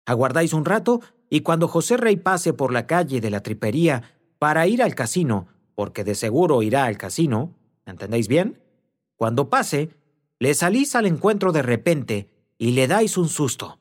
Aguardáis un rato y cuando José Rey pase por la calle de la Tripería para ir al casino, porque de seguro irá al casino, ¿entendéis bien? Cuando pase, le salís al encuentro de repente y le dais un susto.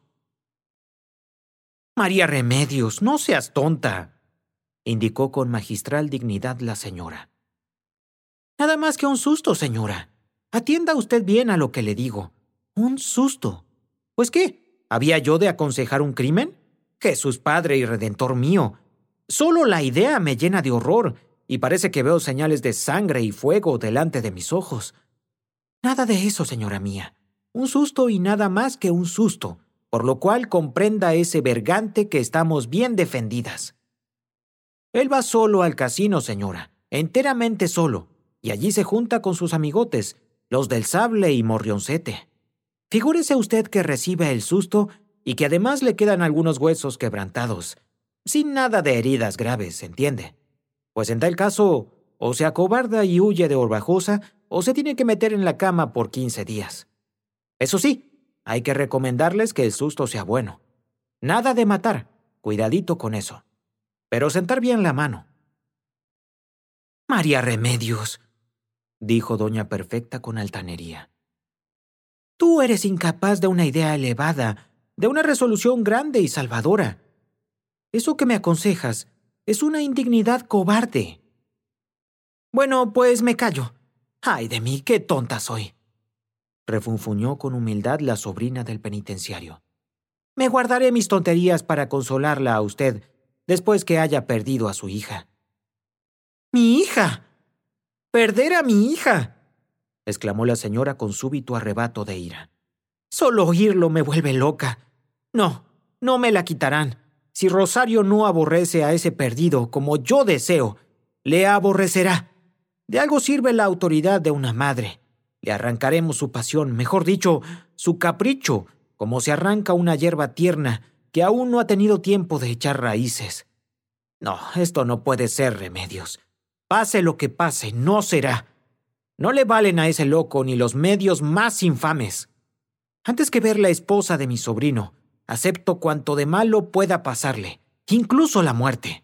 María Remedios, no seas tonta, indicó con magistral dignidad la señora. Nada más que un susto, señora. Atienda usted bien a lo que le digo. Un susto. ¿Pues qué? ¿Había yo de aconsejar un crimen? Jesús Padre y Redentor mío. Solo la idea me llena de horror y parece que veo señales de sangre y fuego delante de mis ojos. Nada de eso, señora mía. Un susto y nada más que un susto, por lo cual comprenda ese bergante que estamos bien defendidas. Él va solo al casino, señora, enteramente solo, y allí se junta con sus amigotes, los del Sable y Morrioncete. Figúrese usted que recibe el susto y que además le quedan algunos huesos quebrantados, sin nada de heridas graves, ¿entiende? Pues en tal caso, o se acobarda y huye de Orbajosa, o se tiene que meter en la cama por 15 días. Eso sí, hay que recomendarles que el susto sea bueno. Nada de matar, cuidadito con eso. Pero sentar bien la mano. María Remedios, dijo doña Perfecta con altanería. Tú eres incapaz de una idea elevada, de una resolución grande y salvadora. Eso que me aconsejas es una indignidad cobarde. Bueno, pues me callo. ¡Ay de mí, qué tonta soy! Refunfuñó con humildad la sobrina del penitenciario. Me guardaré mis tonterías para consolarla a usted después que haya perdido a su hija. ¡Mi hija! ¡Perder a mi hija!, exclamó la señora con súbito arrebato de ira. Solo oírlo me vuelve loca. No, no me la quitarán. Si Rosario no aborrece a ese perdido como yo deseo, le aborrecerá. De algo sirve la autoridad de una madre. Le arrancaremos su pasión, mejor dicho, su capricho, como se arranca una hierba tierna que aún no ha tenido tiempo de echar raíces. No, esto no puede ser, Remedios. Pase lo que pase, no será. No le valen a ese loco ni los medios más infames. Antes que ver la esposa de mi sobrino, acepto cuanto de malo pueda pasarle, incluso la muerte.